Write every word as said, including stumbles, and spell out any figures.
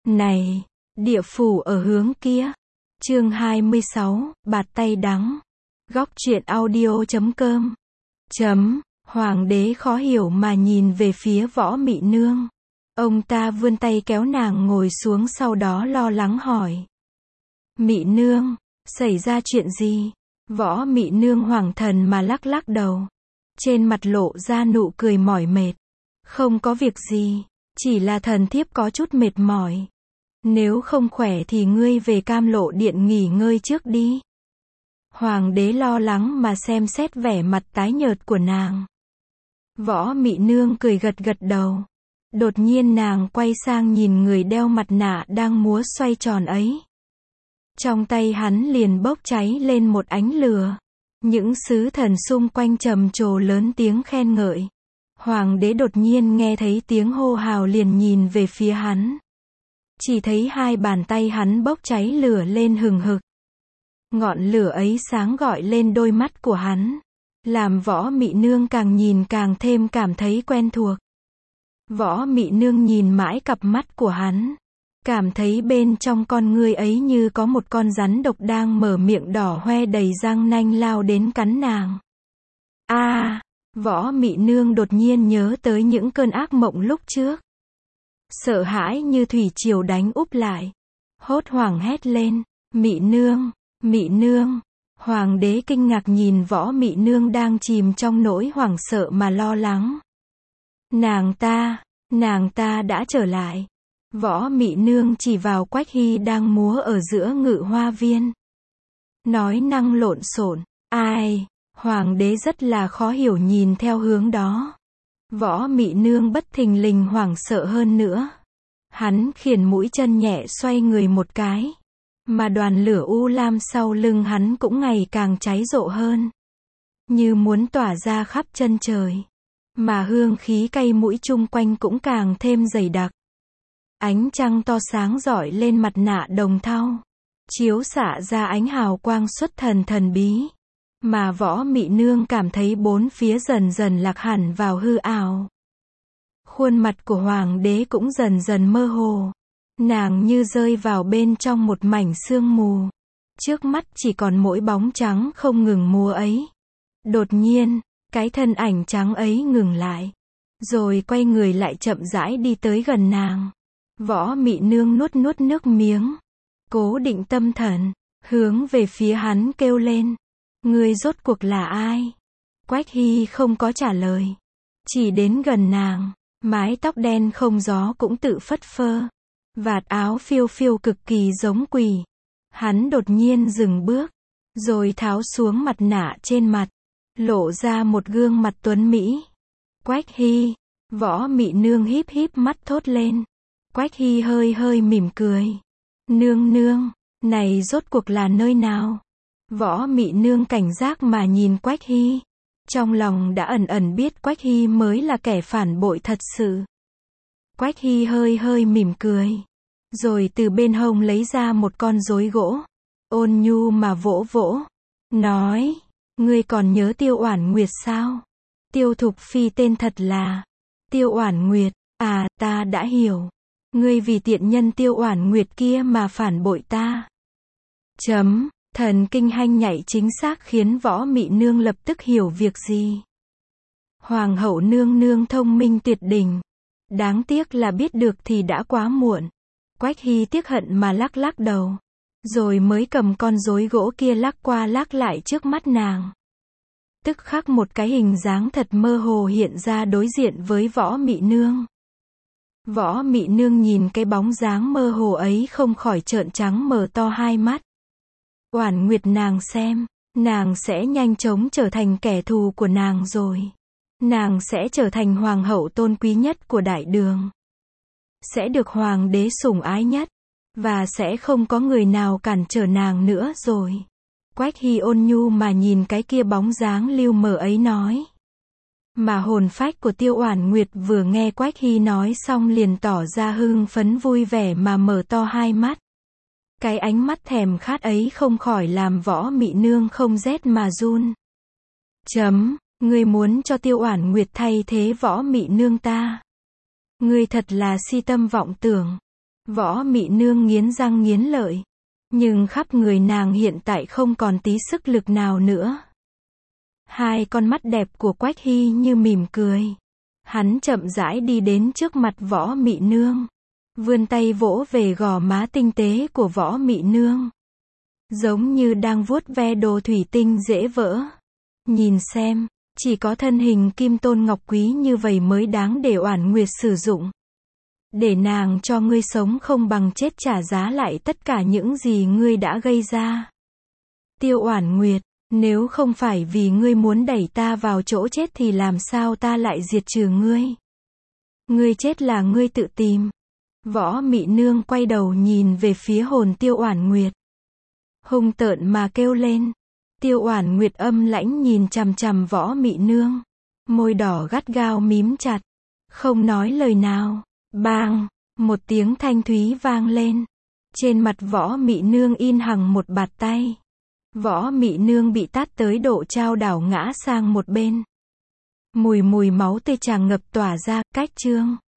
Này, địa phủ ở hướng kia. Chương hai mươi sáu, bạt tay đắng. Góc truyện audio chấm com. Chấm, Hoàng đế khó hiểu mà nhìn về phía Võ Mị Nương. Ông ta vươn tay kéo nàng ngồi xuống, sau đó lo lắng hỏi. Mị Nương, xảy ra chuyện gì? Võ Mị Nương hoảng thần mà lắc lắc đầu. Trên mặt lộ ra nụ cười mỏi mệt. Không có việc gì, chỉ là thần thiếp có chút mệt mỏi. Nếu không khỏe thì ngươi về Cam Lộ Điện nghỉ ngơi trước đi. Hoàng đế lo lắng mà xem xét vẻ mặt tái nhợt của nàng. Võ Mị Nương cười gật gật đầu. Đột nhiên nàng quay sang nhìn người đeo mặt nạ đang múa xoay tròn ấy. Trong tay hắn liền bốc cháy lên một ánh lửa. Những sứ thần xung quanh trầm trồ lớn tiếng khen ngợi. Hoàng đế đột nhiên nghe thấy tiếng hô hào liền nhìn về phía hắn. Chỉ thấy hai bàn tay hắn bốc cháy lửa lên hừng hực. Ngọn lửa ấy sáng gọi lên đôi mắt của hắn, làm Võ Mị Nương càng nhìn càng thêm cảm thấy quen thuộc. Võ Mị Nương nhìn mãi cặp mắt của hắn, cảm thấy bên trong con ngươi ấy như có một con rắn độc đang mở miệng đỏ hoe đầy răng nanh lao đến cắn nàng. A, à, Võ Mị Nương đột nhiên nhớ tới những cơn ác mộng lúc trước. Sợ hãi như thủy triều đánh úp lại. Hốt hoảng hét lên, Mị Nương, Mị Nương. Hoàng đế kinh ngạc nhìn Võ Mị Nương đang chìm trong nỗi hoảng sợ mà lo lắng. Nàng ta, nàng ta đã trở lại. Võ Mị Nương chỉ vào Quách Hy đang múa ở giữa Ngự Hoa Viên. Nói năng lộn xộn, ai, Hoàng đế rất là khó hiểu nhìn theo hướng đó. Võ Mị Nương bất thình lình hoảng sợ hơn nữa. Hắn khiển mũi chân nhẹ xoay người một cái. Mà đoàn lửa u lam sau lưng hắn cũng ngày càng cháy rộ hơn. Như muốn tỏa ra khắp chân trời. Mà hương khí cay mũi chung quanh cũng càng thêm dày đặc. Ánh trăng to sáng rọi lên mặt nạ đồng thau. Chiếu xạ ra ánh hào quang xuất thần thần bí. Mà Võ Mị Nương cảm thấy bốn phía dần dần lạc hẳn vào hư ảo. Khuôn mặt của Hoàng đế cũng dần dần mơ hồ. Nàng như rơi vào bên trong một mảnh sương mù. Trước mắt chỉ còn mỗi bóng trắng không ngừng múa ấy. Đột nhiên, cái thân ảnh trắng ấy ngừng lại. Rồi quay người lại chậm rãi đi tới gần nàng. Võ Mị Nương nuốt nuốt nước miếng. Cố định tâm thần, hướng về phía hắn kêu lên. Ngươi rốt cuộc là ai? Quách Hy không có trả lời. Chỉ đến gần nàng. Mái tóc đen không gió cũng tự phất phơ. Vạt áo phiêu phiêu cực kỳ giống quỷ. Hắn đột nhiên dừng bước. Rồi tháo xuống mặt nạ trên mặt. Lộ ra một gương mặt tuấn mỹ. Quách Hy. Võ Mị Nương híp híp mắt thốt lên. Quách Hy hơi hơi mỉm cười. Nương nương, này rốt cuộc là nơi nào? Võ Mị Nương cảnh giác mà nhìn Quách Hy. Trong lòng đã ẩn ẩn biết Quách Hy mới là kẻ phản bội thật sự. Quách Hy hơi hơi mỉm cười. Rồi từ bên hông lấy ra một con rối gỗ. Ôn nhu mà vỗ vỗ. Nói, ngươi còn nhớ Tiêu Oản Nguyệt sao? Tiêu Thục Phi tên thật là Tiêu Oản Nguyệt. À, ta đã hiểu. Ngươi vì tiện nhân Tiêu Oản Nguyệt kia mà phản bội ta. Chấm. Thần kinh hanh nhạy chính xác khiến Võ Mị Nương lập tức hiểu việc gì. Hoàng hậu nương nương thông minh tuyệt đỉnh. Đáng tiếc là biết được thì đã quá muộn. Quách Hy tiếc hận mà lắc lắc đầu. Rồi mới cầm con rối gỗ kia lắc qua lắc lại trước mắt nàng. Tức khắc một cái hình dáng thật mơ hồ hiện ra đối diện với Võ Mị Nương. Võ Mị Nương nhìn cái bóng dáng mơ hồ ấy không khỏi trợn trắng mở to hai mắt. Oản Nguyệt nàng xem, nàng sẽ nhanh chóng trở thành kẻ thù của nàng rồi. Nàng sẽ trở thành hoàng hậu tôn quý nhất của đại đường. Sẽ được hoàng đế sủng ái nhất. Và sẽ không có người nào cản trở nàng nữa rồi. Quách Hy ôn nhu mà nhìn cái kia bóng dáng lưu mờ ấy nói. Mà hồn phách của Tiêu Oản Nguyệt vừa nghe Quách Hy nói xong liền tỏ ra hưng phấn vui vẻ mà mở to hai mắt. Cái ánh mắt thèm khát ấy không khỏi làm Võ Mị Nương không rét mà run. Chấm, ngươi muốn cho Tiêu Oản Nguyệt thay thế Võ Mị Nương ta. Ngươi thật là si tâm vọng tưởng. Võ Mị Nương nghiến răng nghiến lợi. Nhưng khắp người nàng hiện tại không còn tí sức lực nào nữa. Hai con mắt đẹp của Quách Hy như mỉm cười. Hắn chậm rãi đi đến trước mặt Võ Mị Nương. Vươn tay vỗ về gò má tinh tế của Võ Mị Nương. Giống như đang vuốt ve đồ thủy tinh dễ vỡ. Nhìn xem, chỉ có thân hình kim tôn ngọc quý như vậy mới đáng để Oản Nguyệt sử dụng. Để nàng cho ngươi sống không bằng chết trả giá lại tất cả những gì ngươi đã gây ra. Tiêu Oản Nguyệt, nếu không phải vì ngươi muốn đẩy ta vào chỗ chết thì làm sao ta lại diệt trừ ngươi? Ngươi chết là ngươi tự tìm. Võ Mị Nương quay đầu nhìn về phía hồn Tiêu Oản Nguyệt. Hung tợn mà kêu lên. Tiêu Oản Nguyệt âm lãnh nhìn chằm chằm Võ Mị Nương. Môi đỏ gắt gao mím chặt. Không nói lời nào. Bang! Một tiếng thanh thúy vang lên. Trên mặt Võ Mị Nương in hằn một bạt tay. Võ Mị Nương bị tát tới độ chao đảo ngã sang một bên. Mùi mùi máu tươi tràn ngập tỏa ra, cách chương.